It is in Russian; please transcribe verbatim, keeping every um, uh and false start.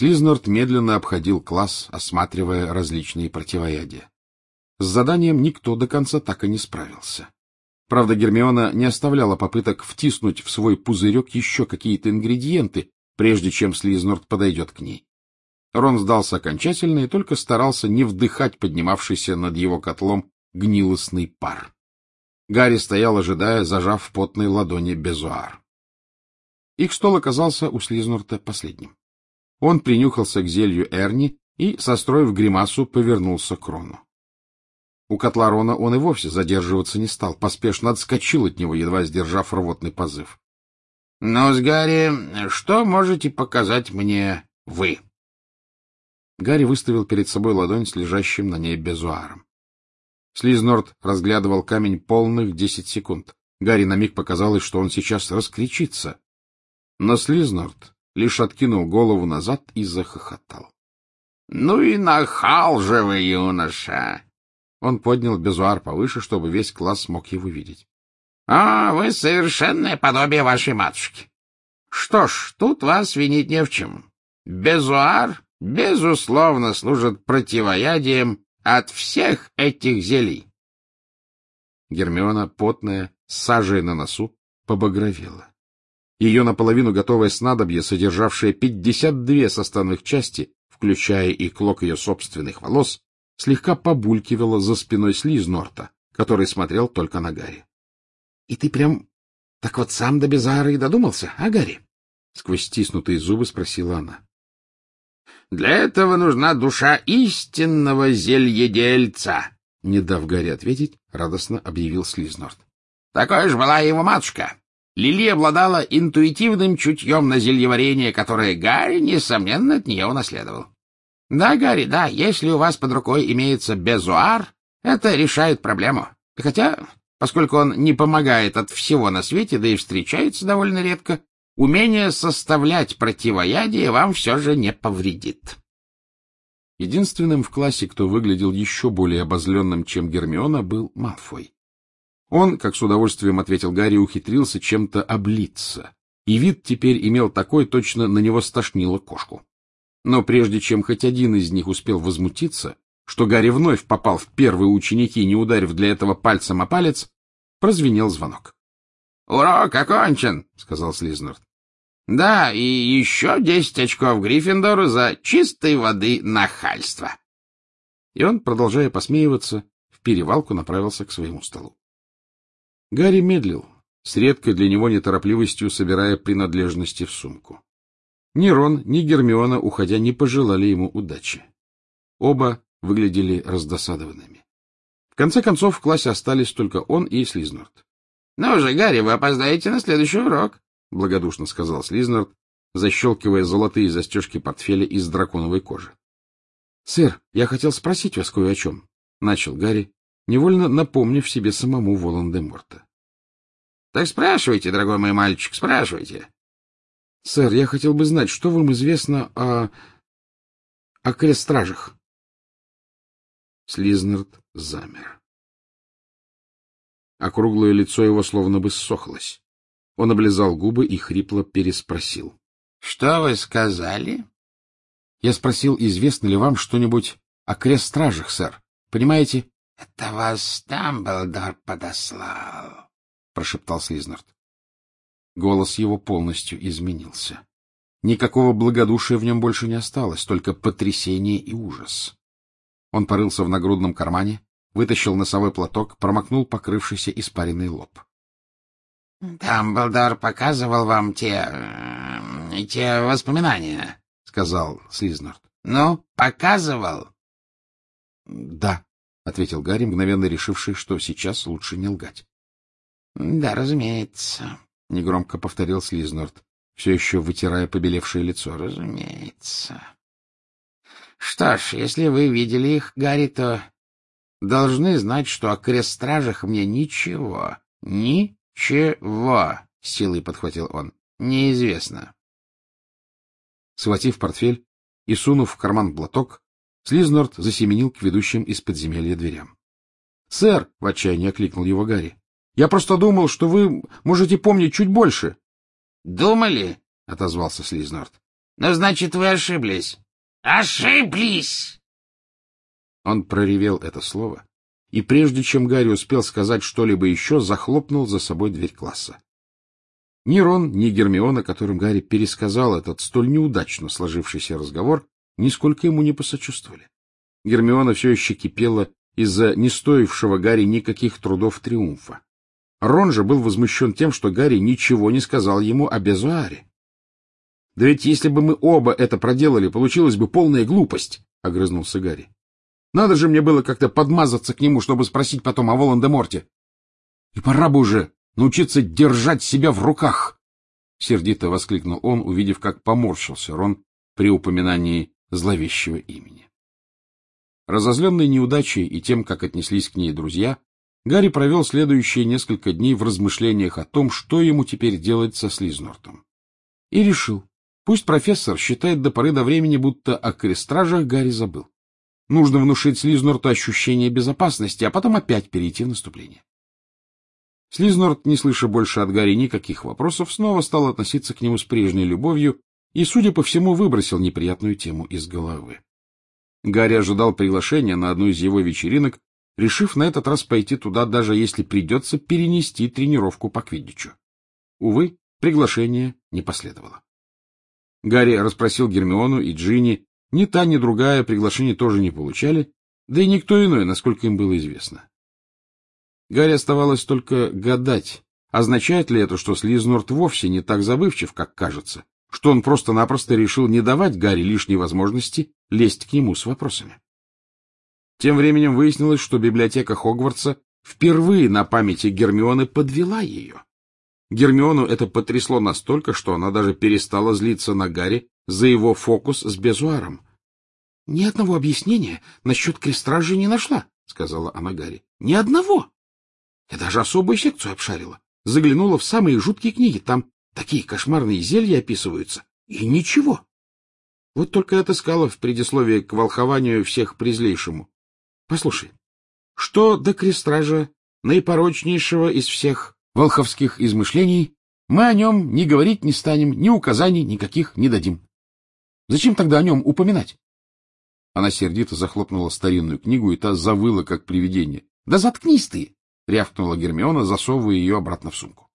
Слизнорд медленно обходил класс, осматривая различные противоядия. С заданием никто до конца так и не справился. Правда, Гермиона не оставляла попыток втиснуть в свой пузырек еще какие-то ингредиенты, прежде чем Слизнорд подойдет к ней. Рон сдался окончательно и только старался не вдыхать поднимавшийся над его котлом гнилостный пар. Гарри стоял, ожидая, зажав в потной ладони безуар. Их стол оказался у Слизнорда последним. Он принюхался к зелью Эрни и, состроив гримасу, повернулся к Рону. У котла Рона он и вовсе задерживаться не стал, поспешно отскочил от него, едва сдержав рвотный позыв. — Ну-с, Гарри, что можете показать мне вы? Гарри выставил перед собой ладонь с лежащим на ней безуаром. Слизнорд разглядывал камень полных десять секунд. Гарри на миг показалось, что он сейчас раскричится. Но Слизнорд лишь откинул голову назад и захохотал. — Ну и нахал же вы, юноша! Он поднял безуар повыше, чтобы весь класс мог его видеть. — А, вы совершенное подобие вашей матушки. Что ж, тут вас винить не в чем. Безуар, безусловно, служит противоядием от всех этих зелий. Гермиона, потная, с сажей на носу, побагровела. Ее наполовину готовое снадобье, содержавшее пятьдесят две составных части, включая и клок ее собственных волос, слегка побулькивало за спиной Слизнорда, который смотрел только на Гарри. — И ты прям так вот сам до безуара и додумался, а, Гарри? — сквозь стиснутые зубы спросила она. — Для этого нужна душа истинного зельедельца, — не дав Гарри ответить, радостно объявил Слизнорд. — Такой же была его матушка. Лили обладала интуитивным чутьем на зельеварение, которое Гарри, несомненно, от нее унаследовал. Да, Гарри, да, если у вас под рукой имеется безуар, это решает проблему. Хотя, поскольку он не помогает от всего на свете, да и встречается довольно редко, умение составлять противоядие вам все же не повредит. Единственным в классе, кто выглядел еще более обозленным, чем Гермиона, был Малфой. Он, как с удовольствием ответил Гарри, ухитрился чем-то облиться, и вид теперь имел такой, точно на него стошнило кошку. Но прежде чем хоть один из них успел возмутиться, что Гарри вновь попал в первые ученики, не ударив для этого пальцем о палец, прозвенел звонок. — Урок окончен, — сказал Слизнорд. — Да, и еще десять очков Гриффиндору за чистой воды нахальство. И он, продолжая посмеиваться, в перевалку направился к своему столу. Гарри медлил, с редкой для него неторопливостью собирая принадлежности в сумку. Ни Рон, ни Гермиона, уходя, не пожелали ему удачи. Оба выглядели раздосадованными. В конце концов, в классе остались только он и Слизнорд. — Ну же, Гарри, вы опоздаете на следующий урок, — благодушно сказал Слизнорд, защелкивая золотые застежки портфеля из драконовой кожи. — Сэр, я хотел спросить вас кое о чем, — начал Гарри, невольно напомнив себе самому Волан-де-Морта. — Так спрашивайте, дорогой мой мальчик, спрашивайте. — Сэр, я хотел бы знать, что вам известно о... о крестстражах? Слизнорд замер. Округлое лицо его словно бы ссохлось. Он облизал губы и хрипло переспросил. — Что вы сказали? — Я спросил, известно ли вам что-нибудь о крестстражах, сэр. Понимаете? — Это вас Дамблдор подослал, — прошептал Слизнорд. Голос его полностью изменился. Никакого благодушия в нем больше не осталось, только потрясение и ужас. Он порылся в нагрудном кармане, вытащил носовой платок, промокнул покрывшийся испаренный лоб. — Дамблдор показывал вам те... те воспоминания, — сказал Слизнорд. — Ну, показывал? — Да, — ответил Гарри, мгновенно решивший, что сейчас лучше не лгать. — Да, разумеется, — негромко повторил Слизнорд, все еще вытирая побелевшее лицо. — Разумеется. Что ж, если вы видели их, Гарри, то должны знать, что о крестстражах мне ничего, ничего, — силой подхватил он, — неизвестно. Схватив портфель и сунув в карман платок, Слизнорд засеменил к ведущим из подземелья дверям. — Сэр, — в отчаянии окликнул его Гарри, — я просто думал, что вы можете помнить чуть больше. — Думали? — отозвался Слизнорд. — Ну, значит, вы ошиблись. — Ошиблись! Он проревел это слово, и прежде чем Гарри успел сказать что-либо еще, захлопнул за собой дверь класса. Ни Рон, ни Гермиона, которым Гарри пересказал этот столь неудачно сложившийся разговор, нисколько ему не посочувствовали. Гермиона все еще кипела из-за не стоившего Гарри никаких трудов триумфа. Рон же был возмущен тем, что Гарри ничего не сказал ему о Безуаре. — Да ведь если бы мы оба это проделали, получилась бы полная глупость, — огрызнулся Гарри. — Надо же мне было как-то подмазаться к нему, чтобы спросить потом о Волан-де-Морте. И пора бы уже научиться держать себя в руках! — сердито воскликнул он, увидев, как поморщился Рон при упоминании зловещего имени. Разозленный неудачей и тем, как отнеслись к ней друзья, Гарри провел следующие несколько дней в размышлениях о том, что ему теперь делать со Слизнортом. И решил, пусть профессор считает до поры до времени, будто о крестражах Гарри забыл. Нужно внушить Слизнорту ощущение безопасности, а потом опять перейти в наступление. Слизнорт, не слыша больше от Гарри никаких вопросов, снова стал относиться к нему с прежней любовью и, судя по всему, выбросил неприятную тему из головы. Гарри ожидал приглашения на одну из его вечеринок, решив на этот раз пойти туда, даже если придется перенести тренировку по квиддичу. Увы, приглашение не последовало. Гарри расспросил Гермиону и Джинни, ни та, ни другая приглашение тоже не получали, да и никто иной, насколько им было известно. Гарри оставалось только гадать, означает ли это, что Слизнорт вовсе не так забывчив, как кажется, что он просто-напросто решил не давать Гарри лишней возможности лезть к нему с вопросами. Тем временем выяснилось, что библиотека Хогвартса впервые на памяти Гермионы подвела ее. Гермиону это потрясло настолько, что она даже перестала злиться на Гарри за его фокус с Безуаром. — Ни одного объяснения насчет крестражи не нашла, — сказала она Гарри. — Ни одного. Я даже особую секцию обшарила. Заглянула в самые жуткие книги. Там такие кошмарные зелья описываются. И ничего. Вот только отыскала в предисловии к волхованию всех презлейшему. Послушай, что до крестража, наипорочнейшего из всех волховских измышлений, мы о нем ни говорить не станем, ни указаний никаких не дадим. Зачем тогда о нем упоминать? Она сердито захлопнула старинную книгу, и та завыла, как привидение. — Да заткнись ты! — рявкнула Гермиона, засовывая ее обратно в сумку.